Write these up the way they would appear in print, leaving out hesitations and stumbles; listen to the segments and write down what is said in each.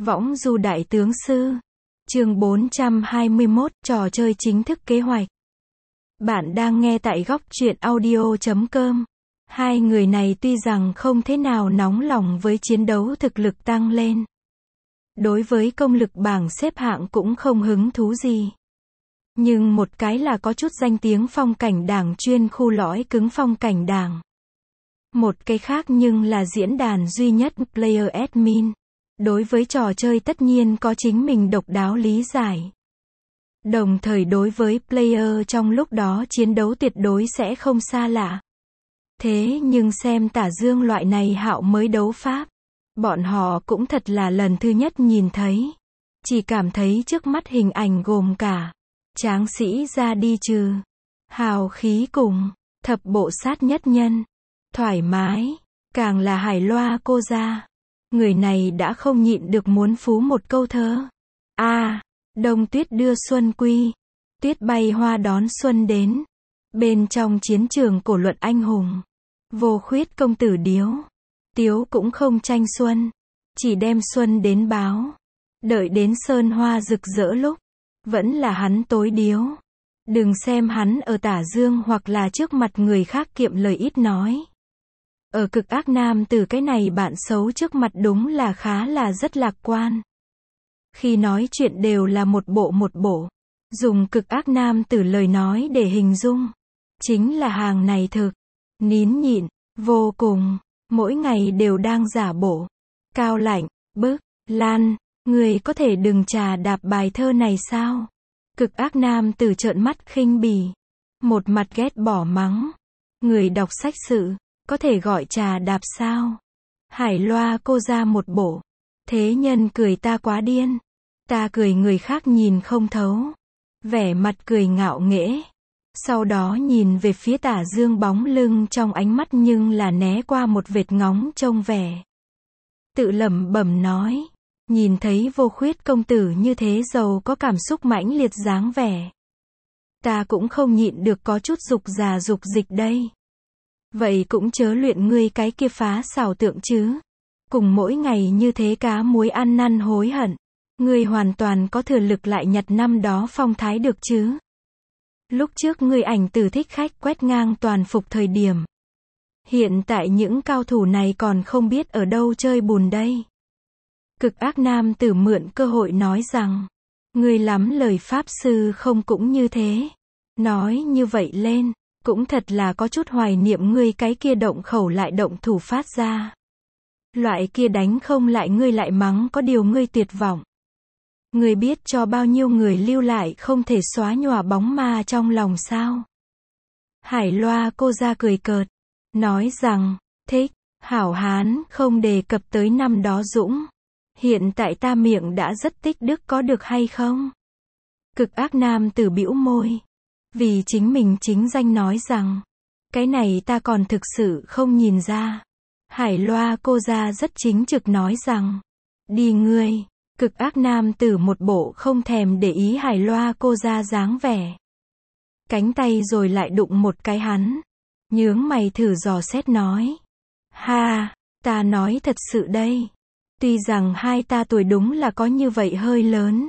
Võng du đại tướng sư. Chương 421, trò chơi chính thức kế hoạch. Bạn đang nghe tại góc truyện audio.com. Hai người này tuy rằng không thế nào nóng lòng với chiến đấu thực lực tăng lên. Đối với công lực bảng xếp hạng cũng không hứng thú gì. Nhưng một cái là có chút danh tiếng phong cảnh đảng chuyên khu lõi cứng phong cảnh đảng. Một cái khác nhưng là diễn đàn duy nhất Player Admin. Đối với trò chơi tất nhiên có chính mình độc đáo lý giải. Đồng thời đối với player trong lúc đó chiến đấu tuyệt đối sẽ không xa lạ. Thế nhưng xem Tả Dương loại này hạo mới đấu pháp, bọn họ cũng thật là lần thứ nhất nhìn thấy. Chỉ cảm thấy trước mắt hình ảnh gồm cả tráng sĩ ra đi trừ, hào khí cùng, thập bộ sát nhất nhân, thoải mái, càng là hải loa cô ra. Người này đã không nhịn được muốn phú một câu thơ. Đông tuyết đưa xuân quy, tuyết bay hoa đón xuân đến. Bên trong chiến trường cổ luận anh hùng, vô khuyết công tử điếu. Tiếu cũng không tranh xuân, chỉ đem xuân đến báo. Đợi đến sơn hoa rực rỡ lúc, vẫn là hắn tối điếu. Đừng xem hắn ở Tả Dương hoặc là trước mặt người khác kiệm lời ít nói. Ở cực ác nam tử cái này bạn xấu trước mặt đúng là khá là rất lạc quan. Khi nói chuyện đều là một bộ. Dùng cực ác nam tử lời nói để hình dung. Chính là hàng này thực, nín nhịn, vô cùng, mỗi ngày đều đang giả bộ. Cao lạnh, bức, lan, người có thể đừng trà đạp bài thơ này sao? Cực ác nam tử trợn mắt khinh bỉ. Một mặt ghét bỏ mắng. Người đọc sách sự. Có thể gọi trà đạp sao? Hải loa cô ra một bộ. Thế nhân cười ta quá điên. Ta cười người khác nhìn không thấu. Vẻ mặt cười ngạo nghễ. Sau đó nhìn về phía Tả Dương bóng lưng trong ánh mắt nhưng là né qua một vệt ngóng trông vẻ. Tự lẩm bẩm nói. Nhìn thấy vô khuyết công tử như thế giàu có cảm xúc mãnh liệt dáng vẻ. Ta cũng không nhịn được có chút dục già dục dịch đây. Vậy cũng chớ luyện ngươi cái kia phá xảo tượng chứ. Cùng mỗi ngày như thế cá muối ăn năn hối hận. Ngươi hoàn toàn có thừa lực lại nhặt năm đó phong thái được chứ. Lúc trước ngươi ảnh từ thích khách quét ngang toàn phục thời điểm. Hiện tại những cao thủ này còn không biết ở đâu chơi bùn đây. Cực ác nam tử mượn cơ hội nói rằng. Ngươi lắm lời pháp sư không cũng như thế. Nói như vậy lên. Cũng thật là có chút hoài niệm ngươi cái kia động khẩu lại động thủ phát ra. Loại kia đánh không lại ngươi lại mắng có điều ngươi tuyệt vọng. Ngươi biết cho bao nhiêu người lưu lại không thể xóa nhòa bóng ma trong lòng sao. Hải loa cô ra cười cợt. Nói rằng, thích, hảo hán không đề cập tới năm đó dũng. Hiện tại ta miệng đã rất tích đức có được hay không? Cực ác nam tử bĩu môi. Vì chính mình chính danh nói rằng, cái này ta còn thực sự không nhìn ra. Hải loa cô ra rất chính trực nói rằng, đi ngươi. Cực ác nam tử một bộ không thèm để ý hải loa cô ra dáng vẻ. Cánh tay rồi lại đụng một cái hắn. Nhướng mày thử dò xét nói. Ha, ta nói thật sự đây. Tuy rằng hai ta tuổi đúng là có như vậy hơi lớn.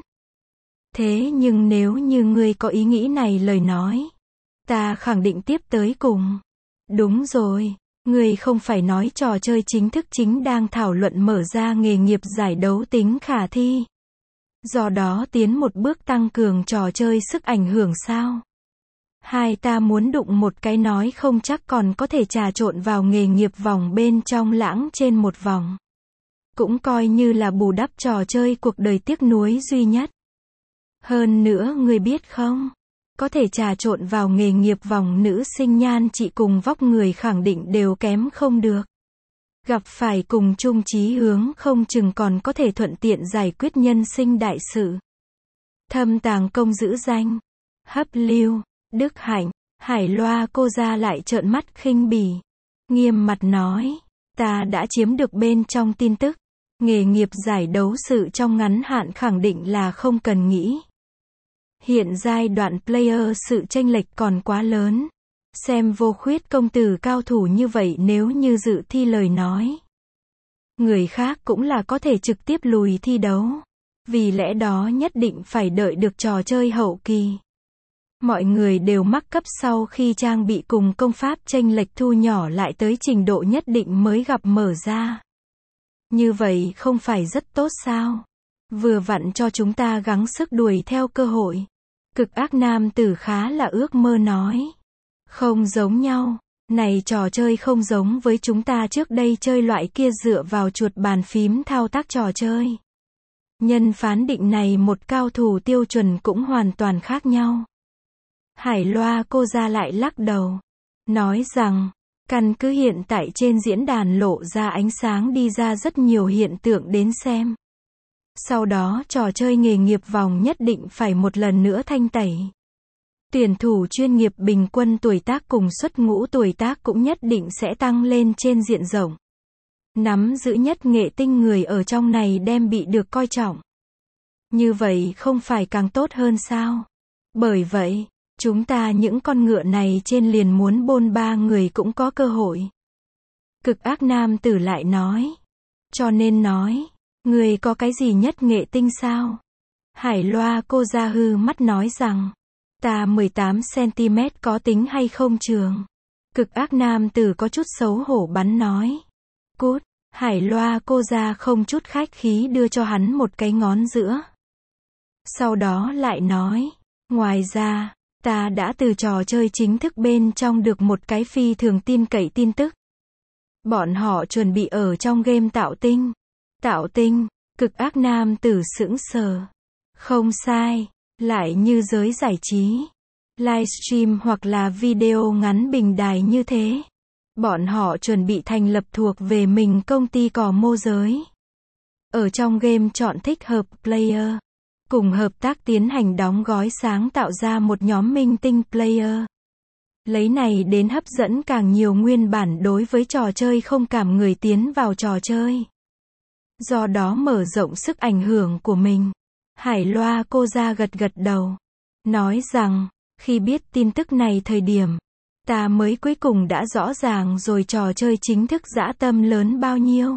Thế nhưng nếu như ngươi có ý nghĩ này lời nói, ta khẳng định tiếp tới cùng. Đúng rồi, ngươi không phải nói trò chơi chính thức chính đang thảo luận mở ra nghề nghiệp giải đấu tính khả thi. Do đó tiến một bước tăng cường trò chơi sức ảnh hưởng sao? Hai ta muốn đụng một cái nói không chắc còn có thể trà trộn vào nghề nghiệp vòng bên trong lãng trên một vòng. Cũng coi như là bù đắp trò chơi cuộc đời tiếc nuối duy nhất. Hơn nữa ngươi biết không, có thể trà trộn vào nghề nghiệp vòng nữ sinh nhan trị cùng vóc người khẳng định đều kém không được. Gặp phải cùng chung chí hướng không chừng còn có thể thuận tiện giải quyết nhân sinh đại sự. Thâm tàng công giữ danh, hấp lưu, đức hạnh, hải loa cô ra lại trợn mắt khinh bỉ. Nghiêm mặt nói, ta đã chiếm được bên trong tin tức. Nghề nghiệp giải đấu sự trong ngắn hạn khẳng định là không cần nghĩ. Hiện giai đoạn player sự chênh lệch còn quá lớn. Xem vô khuyết công tử cao thủ như vậy nếu như dự thi lời nói. người khác cũng là có thể trực tiếp lùi thi đấu. Vì lẽ đó nhất định phải đợi được trò chơi hậu kỳ. Mọi người đều mắc cấp sau khi trang bị cùng công pháp chênh lệch thu nhỏ lại tới trình độ nhất định mới gặp mở ra. Như vậy không phải rất tốt sao? Vừa vặn cho chúng ta gắng sức đuổi theo cơ hội. Cực ác nam tử khá là ước mơ nói. Không giống nhau. Này trò chơi không giống với chúng ta trước đây chơi loại kia dựa vào chuột bàn phím thao tác trò chơi. Nhân phán định này một cao thủ tiêu chuẩn cũng hoàn toàn khác nhau. Hải Loa cô ra lại lắc đầu. Nói rằng, căn cứ hiện tại trên diễn đàn lộ ra ánh sáng đi ra rất nhiều hiện tượng đến xem. Sau đó trò chơi nghề nghiệp vòng nhất định phải một lần nữa thanh tẩy. Tuyển thủ chuyên nghiệp bình quân tuổi tác cùng xuất ngũ tuổi tác cũng nhất định sẽ tăng lên trên diện rộng. Nắm giữ nhất nghệ tinh người ở trong này đem bị được coi trọng. Như vậy không phải càng tốt hơn sao? Bởi vậy, chúng ta những con ngựa này trên liền muốn bôn ba người cũng có cơ hội. Cực ác nam tử lại nói. Cho nên nói, người có cái gì nhất nghệ tinh sao? Hải Loa cô ra hư mắt nói rằng, ta 18cm có tính hay không trường? Cực ác nam tử có chút xấu hổ bắn nói. Cút, Hải Loa cô ra không chút khách khí đưa cho hắn một cái ngón giữa. Sau đó lại nói, ngoài ra, ta đã từ trò chơi chính thức bên trong được một cái phi thường tin cậy tin tức. Bọn họ chuẩn bị ở trong game tạo tinh. Tạo tinh, cực ác nam tử sững sờ. Không sai, lại như giới giải trí. Livestream hoặc là video ngắn bình đài như thế. Bọn họ chuẩn bị thành lập thuộc về mình công ty cò mô giới. Ở trong game chọn thích hợp player. Cùng hợp tác tiến hành đóng gói sáng tạo ra một nhóm minh tinh player. Lấy này đến hấp dẫn càng nhiều nguyên bản đối với trò chơi không cảm người tiến vào trò chơi. Do đó mở rộng sức ảnh hưởng của mình. Hải Loa cô ra gật gật đầu. Nói rằng, khi biết tin tức này thời điểm, ta mới cuối cùng đã rõ ràng rồi trò chơi chính thức dã tâm lớn bao nhiêu.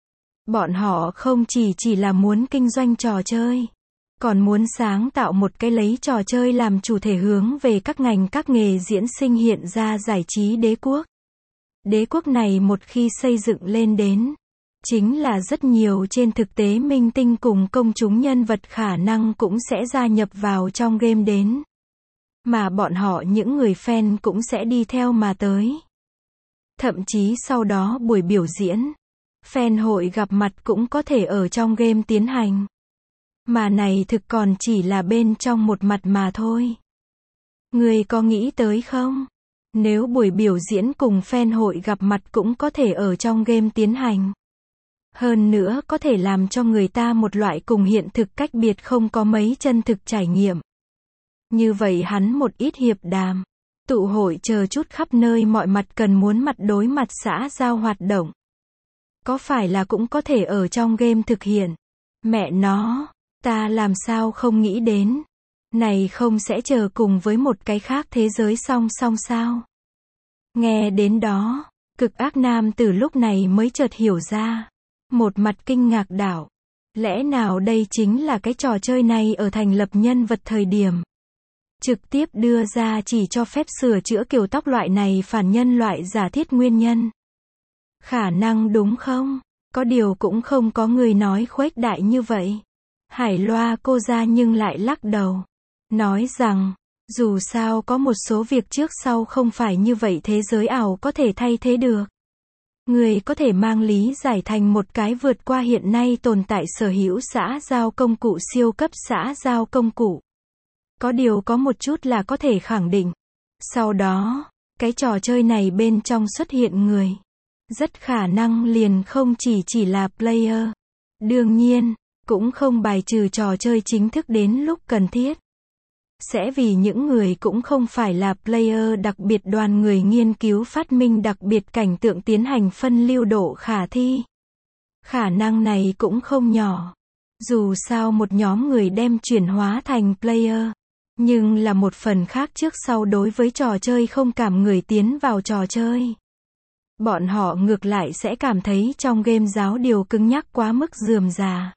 Bọn họ không chỉ là muốn kinh doanh trò chơi. Còn muốn sáng tạo một cái lấy trò chơi làm chủ thể hướng về các ngành các nghề diễn sinh hiện ra giải trí đế quốc. Đế quốc này một khi xây dựng lên đến, chính là rất nhiều trên thực tế minh tinh cùng công chúng nhân vật khả năng cũng sẽ gia nhập vào trong game đến. Mà bọn họ những người fan cũng sẽ đi theo mà tới. Thậm chí sau đó buổi biểu diễn, fan hội gặp mặt cũng có thể ở trong game tiến hành. Mà này thực còn chỉ là bên trong một mặt mà thôi. Người có nghĩ tới không? Nếu buổi biểu diễn cùng fan hội gặp mặt cũng có thể ở trong game tiến hành. Hơn nữa có thể làm cho người ta một loại cùng hiện thực cách biệt không có mấy chân thực trải nghiệm. Như vậy hắn một ít hiệp đàm, tụ hội chờ chút khắp nơi mọi mặt cần muốn mặt đối mặt xã giao hoạt động. Có phải là cũng có thể ở trong game thực hiện? Mẹ nó, ta làm sao không nghĩ đến. Này không sẽ chờ cùng với một cái khác thế giới song song sao? Nghe đến đó, cực ác nam từ lúc này mới chợt hiểu ra. Một mặt kinh ngạc đảo. Lẽ nào đây chính là cái trò chơi này ở thành lập nhân vật thời điểm. Trực tiếp đưa ra chỉ cho phép sửa chữa kiểu tóc loại này phản nhân loại giả thiết nguyên nhân. Khả năng đúng không? Có điều cũng không có người nói khuếch đại như vậy. Hải Loa cô ra nhưng lại lắc đầu. Nói rằng, dù sao có một số việc trước sau không phải như vậy thế giới ảo có thể thay thế được. Người có thể mang lý giải thành một cái vượt qua hiện nay tồn tại sở hữu xã giao công cụ siêu cấp xã giao công cụ. Có điều có một chút là có thể khẳng định. Sau đó, cái trò chơi này bên trong xuất hiện người. Rất khả năng liền không chỉ là player. Đương nhiên, cũng không bài trừ trò chơi chính thức đến lúc cần thiết. Sẽ vì những người cũng không phải là player đặc biệt đoàn người nghiên cứu phát minh đặc biệt cảnh tượng tiến hành phân lưu độ khả thi. Khả năng này cũng không nhỏ. Dù sao một nhóm người đem chuyển hóa thành player. Nhưng là một phần khác trước sau đối với trò chơi không cảm người tiến vào trò chơi. Bọn họ ngược lại sẽ cảm thấy trong game giáo điều cứng nhắc quá mức rườm rà.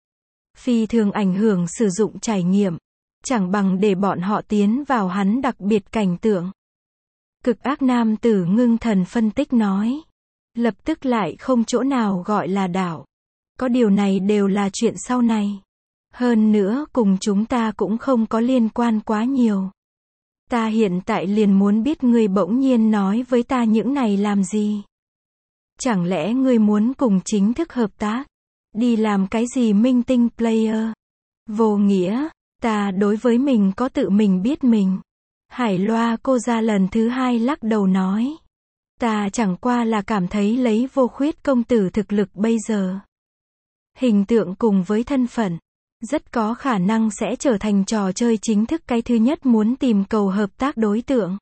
Phi thường ảnh hưởng sử dụng trải nghiệm. Chẳng bằng để bọn họ tiến vào hắn đặc biệt cảnh tượng. Cực ác nam tử ngưng thần phân tích nói. Lập tức lại không chỗ nào gọi là đảo. Có điều này đều là chuyện sau này. Hơn nữa cùng chúng ta cũng không có liên quan quá nhiều. Ta hiện tại liền muốn biết ngươi bỗng nhiên nói với ta những này làm gì. Chẳng lẽ ngươi muốn cùng chính thức hợp tác? Đi làm cái gì minh tinh player? Vô nghĩa, ta đối với mình có tự mình biết mình. Hải Loa cô ra lần thứ hai lắc đầu nói. Ta chẳng qua là cảm thấy lấy Vô Khuyết công tử thực lực bây giờ. Hình tượng cùng với thân phận. Rất có khả năng sẽ trở thành trò chơi chính thức cái thứ nhất muốn tìm cầu hợp tác đối tượng.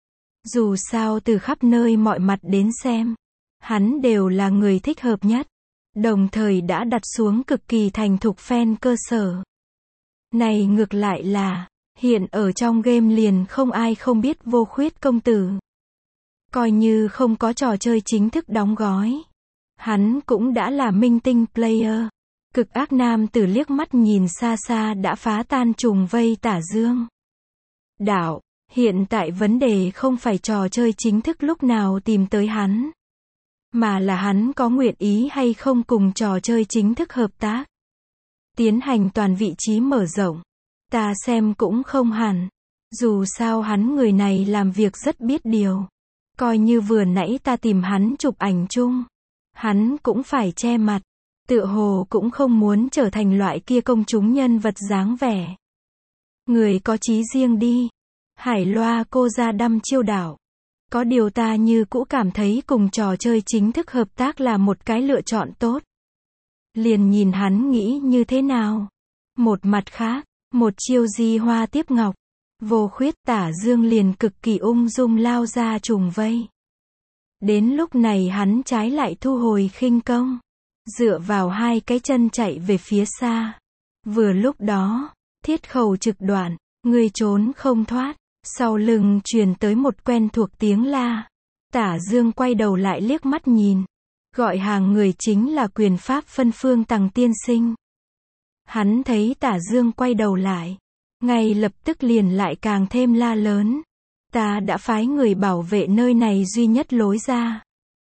Dù sao từ khắp nơi mọi mặt đến xem. Hắn đều là người thích hợp nhất. Đồng thời đã đặt xuống cực kỳ thành thục fan cơ sở. Này ngược lại là, hiện ở trong game liền không ai không biết Vô Khuyết công tử. Coi như không có trò chơi chính thức đóng gói. Hắn cũng đã là minh tinh player. Cực ác nam tử liếc mắt nhìn xa xa đã phá tan trùng vây Tả Dương. Đạo, hiện tại vấn đề không phải trò chơi chính thức lúc nào tìm tới hắn. Mà là hắn có nguyện ý hay không cùng trò chơi chính thức hợp tác. Tiến hành toàn vị trí mở rộng. Ta xem cũng không hẳn. Dù sao hắn người này làm việc rất biết điều. Coi như vừa nãy ta tìm hắn chụp ảnh chung. Hắn cũng phải che mặt. Tựa hồ cũng không muốn trở thành loại kia công chúng nhân vật dáng vẻ. Người có chí riêng đi. Hải Loa cô ra đăm chiêu đảo. Có điều ta như cũ cảm thấy cùng trò chơi chính thức hợp tác là một cái lựa chọn tốt. Liền nhìn hắn nghĩ như thế nào. Một mặt khác, một chiêu di hoa tiếp ngọc. Vô Khuyết Tả Dương liền cực kỳ ung dung lao ra trùng vây. Đến lúc này hắn trái lại thu hồi khinh công. Dựa vào hai cái chân chạy về phía xa. Vừa lúc đó, thiết khẩu trực đoạn, người trốn không thoát. Sau lưng truyền tới một quen thuộc tiếng la. Tả Dương quay đầu lại liếc mắt nhìn. Gọi hàng người chính là quyền pháp phân phương Tằng tiên sinh. Hắn thấy Tả Dương quay đầu lại. Ngay lập tức liền lại càng thêm la lớn. Ta đã phái người bảo vệ nơi này duy nhất lối ra.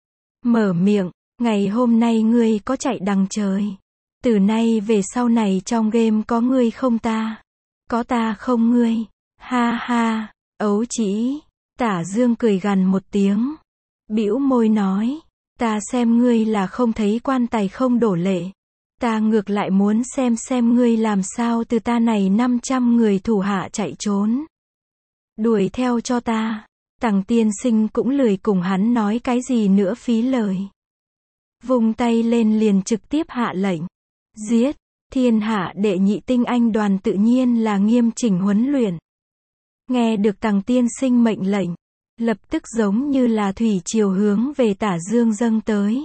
Mở miệng, ngày hôm nay ngươi có chạy đằng trời. Từ nay về sau này trong game có ngươi không ta. Có ta không ngươi. Ha ha, ấu chỉ. Tả Dương cười gằn một tiếng. Bĩu môi nói. Ta xem ngươi là không thấy quan tài không đổ lệ. Ta ngược lại muốn xem ngươi làm sao từ ta này 500 người thủ hạ chạy trốn. Đuổi theo cho ta. Tằng tiên sinh cũng lười cùng hắn nói cái gì nữa phí lời. Vung tay lên liền trực tiếp hạ lệnh. Giết. Thiên hạ đệ nhị tinh anh đoàn tự nhiên là nghiêm chỉnh huấn luyện. Nghe được Tằng tiên sinh mệnh lệnh. Lập tức giống như là thủy triều hướng về Tả Dương dâng tới.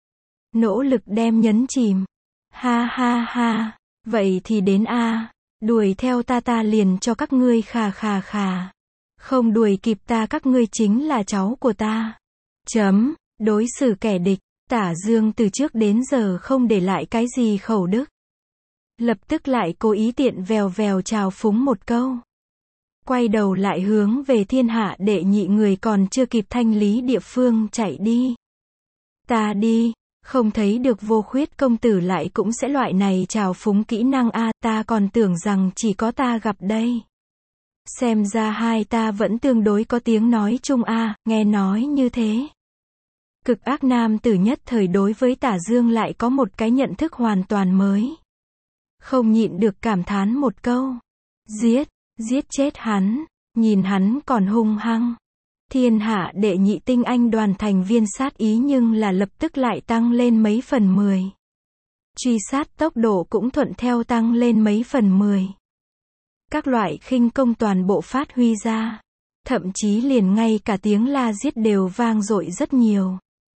Nỗ lực đem nhấn chìm. Ha ha ha. Vậy thì đến a. Đuổi theo ta liền cho các ngươi khà khà khà. Không đuổi kịp ta các ngươi chính là cháu của ta. Chấm. Đối xử kẻ địch. Tả Dương từ trước đến giờ không để lại cái gì khẩu đức. Lập tức lại cố ý tiện vèo vèo chào phúng một câu. Quay đầu lại hướng về thiên hạ đệ nhị người còn chưa kịp thanh lý địa phương chạy đi. Ta đi. Không thấy được Vô Khuyết công tử lại cũng sẽ loại này chào phúng kỹ năng a, ta còn tưởng rằng chỉ có ta gặp đây. Xem ra hai ta vẫn tương đối có tiếng nói chung a, nghe nói như thế. Cực ác nam tử nhất thời đối với Tả Dương lại có một cái nhận thức hoàn toàn mới. Không nhịn được cảm thán một câu. Giết chết hắn, nhìn hắn còn hung hăng. Thiên hạ đệ nhị tinh anh đoàn thành viên sát ý nhưng là lập tức lại tăng lên mấy phần 10. Truy sát tốc độ cũng thuận theo tăng lên mấy phần 10. Các loại khinh công toàn bộ phát huy ra. Thậm chí liền ngay cả tiếng la giết đều vang dội rất nhiều.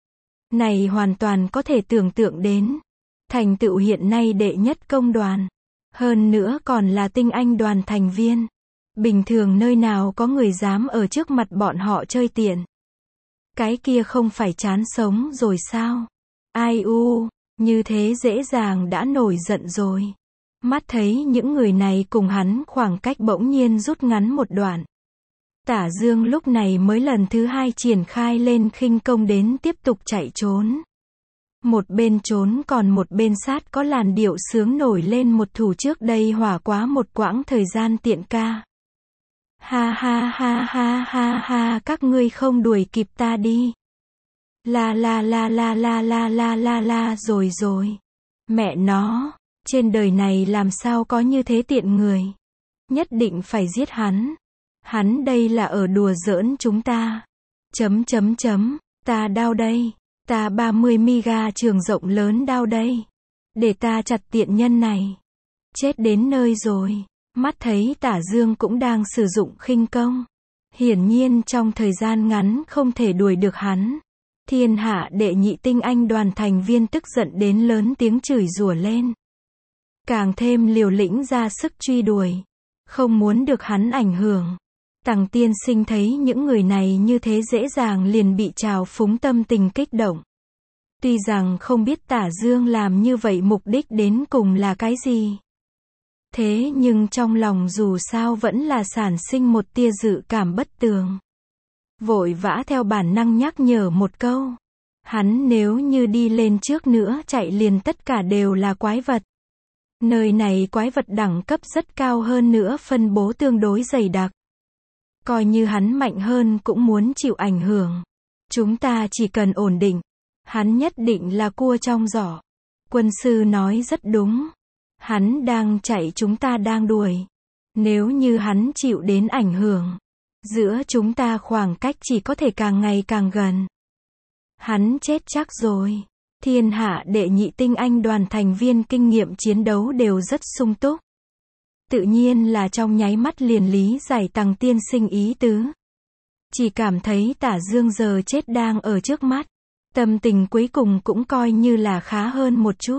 Này hoàn toàn có thể tưởng tượng đến. Thành tựu hiện nay đệ nhất công đoàn. Hơn nữa còn là tinh anh đoàn thành viên. Bình thường nơi nào có người dám ở trước mặt bọn họ chơi tiện. Cái kia không phải chán sống rồi sao? Ai u, như thế dễ dàng đã nổi giận rồi. Mắt thấy những người này cùng hắn khoảng cách bỗng nhiên rút ngắn một đoạn. Tả Dương lúc này mới lần thứ hai triển khai lên khinh công đến tiếp tục chạy trốn. Một bên trốn còn một bên sát có làn điệu sướng nổi lên một thủ trước đây hỏa quá một quãng thời gian tiện ca. Ha ha ha ha ha ha, các ngươi không đuổi kịp ta đi. La la la la la la la la la, rồi rồi. Mẹ nó, trên đời này làm sao có như thế tiện người. Nhất định phải giết hắn. Hắn đây là ở đùa giỡn chúng ta. Chấm chấm chấm, ta đao đây. Ta 30 miga trường rộng lớn đao đây. Để ta chặt tiện nhân này. Chết đến nơi rồi. Mắt thấy Tả Dương cũng đang sử dụng khinh công. Hiển nhiên trong thời gian ngắn không thể đuổi được hắn. Thiên hạ đệ nhị tinh anh đoàn thành viên tức giận đến lớn tiếng chửi rủa lên. Càng thêm liều lĩnh ra sức truy đuổi. Không muốn được hắn ảnh hưởng. Tằng tiên sinh thấy những người này như thế dễ dàng liền bị trào phúng, tâm tình kích động. Tuy rằng không biết Tả Dương làm như vậy mục đích đến cùng là cái gì. Thế nhưng trong lòng dù sao vẫn là sản sinh một tia dự cảm bất tường. Vội vã theo bản năng nhắc nhở một câu. Hắn nếu như đi lên trước nữa chạy liền tất cả đều là quái vật. Nơi này quái vật đẳng cấp rất cao hơn nữa phân bố tương đối dày đặc. Coi như hắn mạnh hơn cũng muốn chịu ảnh hưởng. Chúng ta chỉ cần ổn định. Hắn nhất định là cua trong giỏ. Quân sư nói rất đúng. Hắn đang chạy, chúng ta đang đuổi. Nếu như hắn chịu đến ảnh hưởng, giữa chúng ta khoảng cách chỉ có thể càng ngày càng gần. Hắn chết chắc rồi. Thiên hạ đệ nhị tinh anh đoàn thành viên kinh nghiệm chiến đấu đều rất sung túc. Tự nhiên là trong nháy mắt liền lý giải Tằng tiên sinh ý tứ. Chỉ cảm thấy Tả Dương giờ chết đang ở trước mắt. Tâm tình cuối cùng cũng coi như là khá hơn một chút.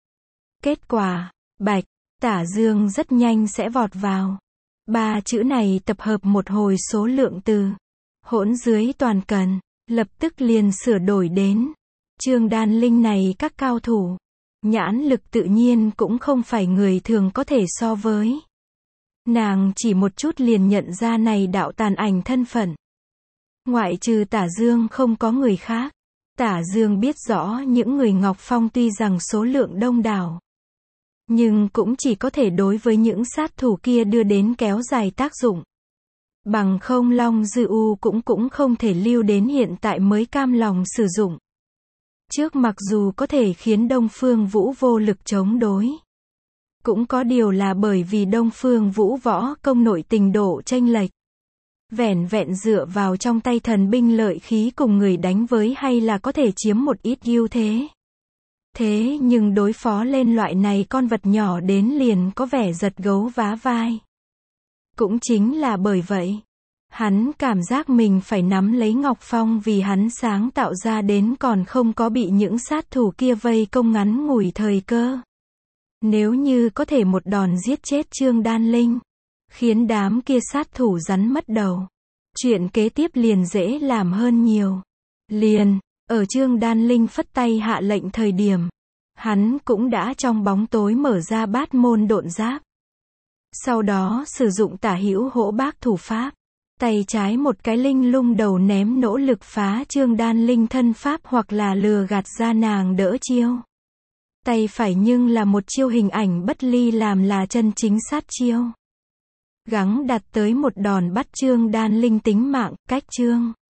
Kết quả, bạch, Tả Dương rất nhanh sẽ vọt vào. Ba chữ này tập hợp một hồi số lượng từ. Hỗn dưới toàn cần, lập tức liền sửa đổi đến. Trương Đan Linh này các cao thủ. Nhãn lực tự nhiên cũng không phải người thường có thể so với. Nàng chỉ một chút liền nhận ra này đạo tàn ảnh thân phận. Ngoại trừ Tả Dương không có người khác. Tả Dương biết rõ những người Ngọc Phong tuy rằng số lượng đông đảo. Nhưng cũng chỉ có thể đối với những sát thủ kia đưa đến kéo dài tác dụng. Bằng không Long Dư U cũng không thể lưu đến hiện tại mới cam lòng sử dụng. Trước mặc dù có thể khiến Đông Phương Vũ vô lực chống đối. Cũng có điều là bởi vì Đông Phương Vũ võ công nội tình độ chênh lệch. Vẻn vẹn dựa vào trong tay thần binh lợi khí cùng người đánh với hay là có thể chiếm một ít ưu thế. Thế nhưng đối phó lên loại này con vật nhỏ đến liền có vẻ giật gấu vá vai. Cũng chính là bởi vậy, hắn cảm giác mình phải nắm lấy Ngọc Phong vì hắn sáng tạo ra đến còn không có bị những sát thủ kia vây công ngắn ngủi thời cơ. Nếu như có thể một đòn giết chết Trương Đan Linh, khiến đám kia sát thủ rắn mất đầu, chuyện kế tiếp liền dễ làm hơn nhiều. Liền, ở Trương Đan Linh phất tay hạ lệnh thời điểm, hắn cũng đã trong bóng tối mở ra bát môn độn giáp. Sau đó sử dụng tả hữu hỗ bác thủ pháp. Tay trái một cái linh lung đầu ném nỗ lực phá Trương Đan Linh thân pháp hoặc là lừa gạt ra nàng đỡ chiêu. Tay phải nhưng là một chiêu hình ảnh bất ly làm là chân chính sát chiêu. Gắng đặt tới một đòn bắt Trương Đan Linh tính mạng, cách Trương